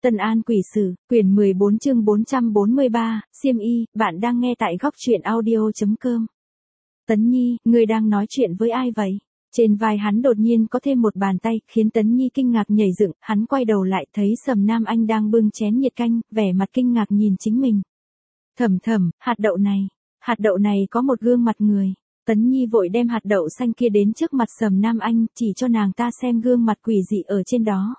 Tân An Quỷ Sử, quyển 14 chương 443, Xiêm Y, bạn đang nghe tại góc truyện audio.com. Tấn Nhi, ngươi đang nói chuyện với ai vậy? Trên vai hắn đột nhiên có thêm một bàn tay, khiến Tấn Nhi kinh ngạc nhảy dựng, hắn quay đầu lại thấy Sầm Nam Anh đang bưng chén nhiệt canh, vẻ mặt kinh ngạc nhìn chính mình. Thầm, hạt đậu này có một gương mặt người. Tấn Nhi vội đem hạt đậu xanh kia đến trước mặt Sầm Nam Anh, chỉ cho nàng ta xem gương mặt quỷ dị ở trên đó.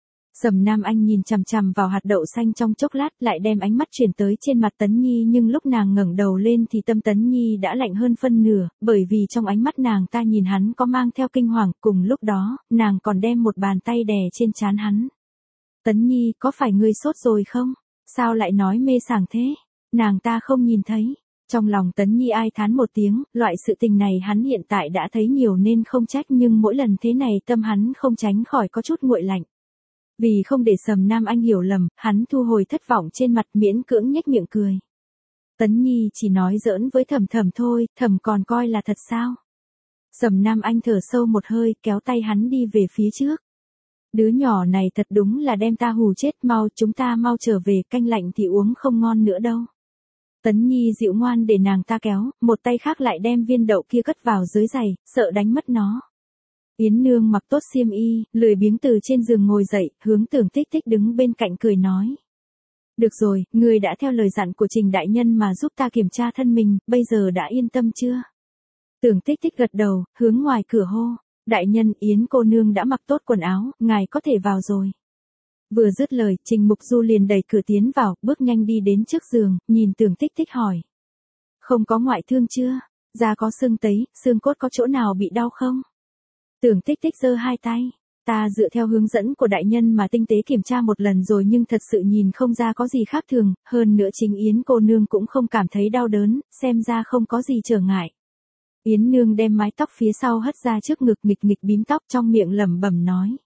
Sầm Nam Anh nhìn chằm chằm vào hạt đậu xanh trong chốc lát, lại đem ánh mắt chuyển tới trên mặt Tấn Nhi, nhưng lúc nàng ngẩng đầu lên thì tâm Tấn Nhi đã lạnh hơn phân nửa, bởi vì trong ánh mắt nàng ta nhìn hắn có mang theo kinh hoàng, cùng lúc đó, nàng còn đem một bàn tay đè trên trán hắn. Tấn Nhi, có phải ngươi sốt rồi không? Sao lại nói mê sảng thế? Nàng ta không nhìn thấy. Trong lòng Tấn Nhi ai thán một tiếng, loại sự tình này hắn hiện tại đã thấy nhiều nên không trách, nhưng mỗi lần thế này tâm hắn không tránh khỏi có chút nguội lạnh. Vì không để Sầm Nam Anh hiểu lầm, hắn thu hồi thất vọng trên mặt, miễn cưỡng nhếch miệng cười. Tấn Nhi chỉ nói giỡn với Thầm thôi, Thầm còn coi là thật sao? Sầm Nam Anh thở sâu một hơi, kéo tay hắn đi về phía trước. Đứa nhỏ này thật đúng là đem ta hù chết, chúng ta mau trở về, canh lạnh thì uống không ngon nữa đâu. Tấn Nhi dịu ngoan để nàng ta kéo, một tay khác lại đem viên đậu kia cất vào dưới giày, sợ đánh mất nó. Yến Nương mặc tốt xiêm y, lười biếng từ trên giường ngồi dậy, hướng Tưởng Tích Tích đứng bên cạnh cười nói. Được rồi, ngươi đã theo lời dặn của Trình đại nhân mà giúp ta kiểm tra thân mình, bây giờ đã yên tâm chưa? Tưởng Tích Tích gật đầu, hướng ngoài cửa hô. Đại nhân, Yến cô nương đã mặc tốt quần áo, ngài có thể vào rồi. Vừa dứt lời, Trình Mục Du liền đẩy cửa tiến vào, bước nhanh đi đến trước giường, nhìn Tưởng Tích Tích hỏi. Không có ngoại thương chưa? Da có sưng tấy, xương cốt có chỗ nào bị đau không? Tưởng Tích Tích giơ hai tay. Ta dựa theo hướng dẫn của đại nhân mà tinh tế kiểm tra một lần rồi, nhưng thật sự nhìn không ra có gì khác thường, hơn nữa chính Yến cô nương cũng không cảm thấy đau đớn, xem ra không có gì trở ngại. Yến Nương đem mái tóc phía sau hất ra trước ngực, nghịch bím tóc, trong miệng lẩm bẩm nói.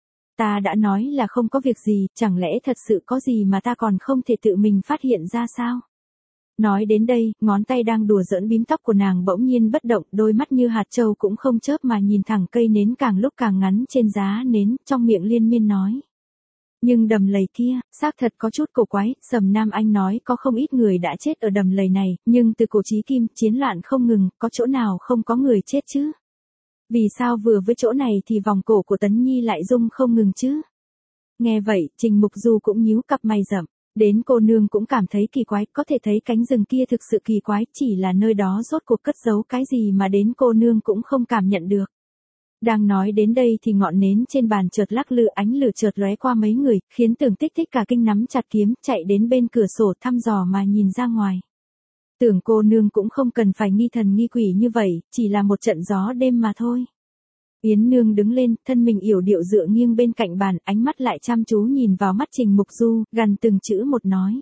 Ta đã nói là không có việc gì, chẳng lẽ thật sự có gì mà ta còn không thể tự mình phát hiện ra sao? Nói đến đây, ngón tay đang đùa giỡn bím tóc của nàng bỗng nhiên bất động, đôi mắt như hạt châu cũng không chớp mà nhìn thẳng cây nến càng lúc càng ngắn trên giá nến, trong miệng liên miên nói. Nhưng đầm lầy kia, xác thật có chút cổ quái, Sầm Nam Anh nói có không ít người đã chết ở đầm lầy này, nhưng từ cổ chí kim, chiến loạn không ngừng, có chỗ nào không có người chết chứ? Vì sao vừa với chỗ này thì vòng cổ của Tấn Nhi lại rung không ngừng chứ? Nghe vậy, Trình Mục Du cũng nhíu cặp mày rậm. Đến cô nương cũng cảm thấy kỳ quái, có thể thấy cánh rừng kia thực sự kỳ quái, chỉ là nơi đó rốt cuộc cất giấu cái gì mà đến cô nương cũng không cảm nhận được. Đang nói đến đây thì ngọn nến trên bàn chợt lắc lư, ánh lửa chợt lóe qua mấy người, khiến Tưởng Tích Tích cả kinh nắm chặt kiếm, chạy đến bên cửa sổ thăm dò mà nhìn ra ngoài. Tưởng cô nương cũng không cần phải nghi thần nghi quỷ như vậy, chỉ là một trận gió đêm mà thôi. Yến Nương đứng lên, thân mình yểu điệu dựa nghiêng bên cạnh bàn, ánh mắt lại chăm chú nhìn vào mắt Trình Mục Du, gần từng chữ một nói.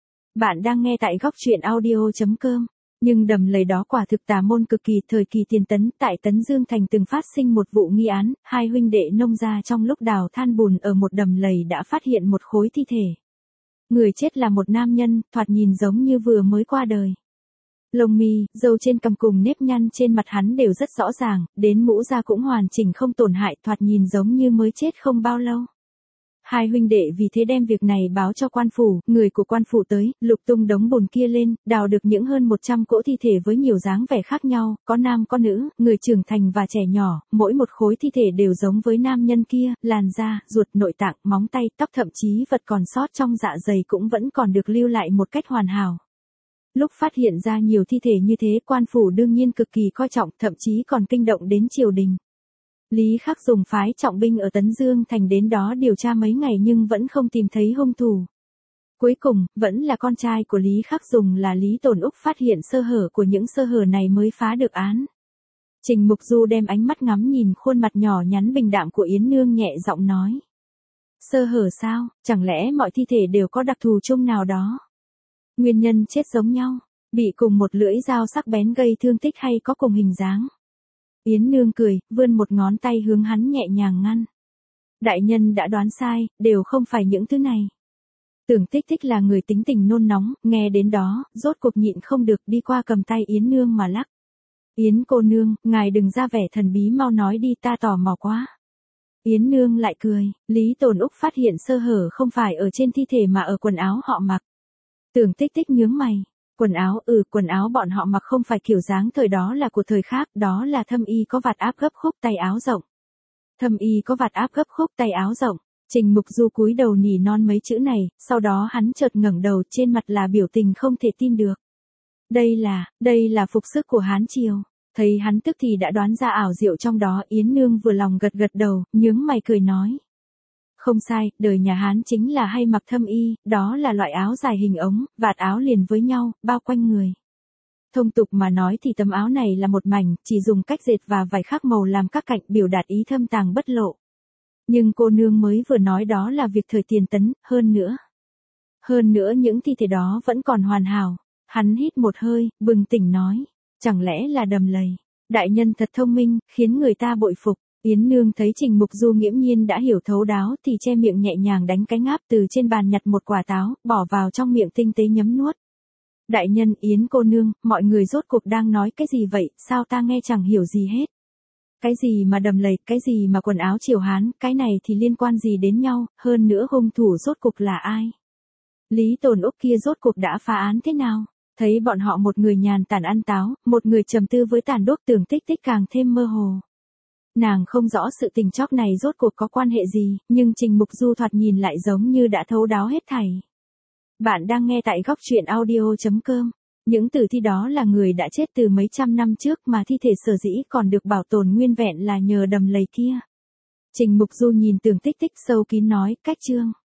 Bạn đang nghe tại góc truyện audio.com. Nhưng đầm lầy đó quả thực tà môn cực kỳ, thời kỳ tiền Tấn, tại Tấn Dương Thành từng phát sinh một vụ nghi án, hai huynh đệ nông gia trong lúc đào than bùn ở một đầm lầy đã phát hiện một khối thi thể. Người chết là một nam nhân, thoạt nhìn giống như vừa mới qua đời. Lông mi, râu trên cằm cùng nếp nhăn trên mặt hắn đều rất rõ ràng, đến mũ da cũng hoàn chỉnh không tổn hại, thoạt nhìn giống như mới chết không bao lâu. Hai huynh đệ vì thế đem việc này báo cho quan phủ, người của quan phủ tới, lục tung đống bùn kia lên, đào được những hơn 100 cỗ thi thể với nhiều dáng vẻ khác nhau, có nam có nữ, người trưởng thành và trẻ nhỏ, mỗi một khối thi thể đều giống với nam nhân kia, làn da, ruột, nội tạng, móng tay, tóc, thậm chí vật còn sót trong dạ dày cũng vẫn còn được lưu lại một cách hoàn hảo. Lúc phát hiện ra nhiều thi thể như thế, quan phủ đương nhiên cực kỳ coi trọng, thậm chí còn kinh động đến triều đình. Lý Khắc Dùng phái trọng binh ở Tấn Dương Thành đến đó điều tra mấy ngày nhưng vẫn không tìm thấy hung thủ. Cuối cùng, vẫn là con trai của Lý Khắc Dùng là Lý Tồn Úc phát hiện sơ hở của những sơ hở này mới phá được án. Trình Mục Du đem ánh mắt ngắm nhìn khuôn mặt nhỏ nhắn bình đạm của Yến Nương, nhẹ giọng nói. Sơ hở sao, chẳng lẽ mọi thi thể đều có đặc thù chung nào đó? Nguyên nhân chết giống nhau, bị cùng một lưỡi dao sắc bén gây thương tích hay có cùng hình dáng? Yến Nương cười, vươn một ngón tay hướng hắn nhẹ nhàng ngăn. Đại nhân đã đoán sai, đều không phải những thứ này. Tưởng Tích Tích là người tính tình nôn nóng, nghe đến đó, rốt cuộc nhịn không được đi qua cầm tay Yến Nương mà lắc. Yến cô nương, ngài đừng ra vẻ thần bí, mau nói đi, ta tò mò quá. Yến Nương lại cười, Lý Tồn Úc phát hiện sơ hở không phải ở trên thi thể mà ở quần áo họ mặc. Tưởng Tích Tích nhướng mày, quần áo bọn họ mặc không phải kiểu dáng thời đó là của thời khác, đó là thâm y có vạt áp gấp khúc tay áo rộng. Thâm y có vạt áp gấp khúc tay áo rộng. Trình Mục Du cúi đầu nỉ non mấy chữ này, sau đó hắn chợt ngẩng đầu, trên mặt là biểu tình không thể tin được. Đây là phục sức của Hán Triều. Thấy hắn tức thì đã đoán ra ảo diệu trong đó, Yến Nương vừa lòng gật gật đầu, nhướng mày cười nói. Không sai, đời nhà Hán chính là hay mặc thâm y, đó là loại áo dài hình ống, vạt áo liền với nhau, bao quanh người. Thông tục mà nói thì tấm áo này là một mảnh, chỉ dùng cách dệt và vải khác màu làm các cạnh, biểu đạt ý thâm tàng bất lộ. Nhưng cô nương mới vừa nói đó là việc thời tiền Tấn, hơn nữa những thi thể đó vẫn còn hoàn hảo. Hắn hít một hơi, bừng tỉnh nói, chẳng lẽ là Đầm Lầy. Đại nhân thật thông minh, khiến người ta bội phục. Yến Nương thấy Trình Mục Du nghiễm nhiên đã hiểu thấu đáo thì che miệng nhẹ nhàng đánh cái ngáp, từ trên bàn nhặt một quả táo, bỏ vào trong miệng tinh tế nhấm nuốt. Đại nhân, Yến cô nương, mọi người rốt cuộc đang nói cái gì vậy, sao ta nghe chẳng hiểu gì hết. Cái gì mà Đầm Lầy, cái gì mà quần áo Triều Hán, cái này thì liên quan gì đến nhau, hơn nữa hung thủ rốt cuộc là ai? Lý Tồn Úc kia rốt cuộc đã phá án thế nào? Thấy bọn họ một người nhàn tản ăn táo, một người trầm tư với tàn đuốc, Tưởng Tích Tích càng thêm mơ hồ. Nàng không rõ sự tình chóc này rốt cuộc có quan hệ gì, nhưng Trình Mục Du thoạt nhìn lại giống như đã thấu đáo hết thảy. Bạn đang nghe tại góc truyện audio.com. Những tử thi đó là người đã chết từ mấy trăm năm trước mà thi thể sở dĩ còn được bảo tồn nguyên vẹn là nhờ Đầm Lầy kia. Trình Mục Du nhìn Tưởng Tích Tích sâu kín nói, cách chương.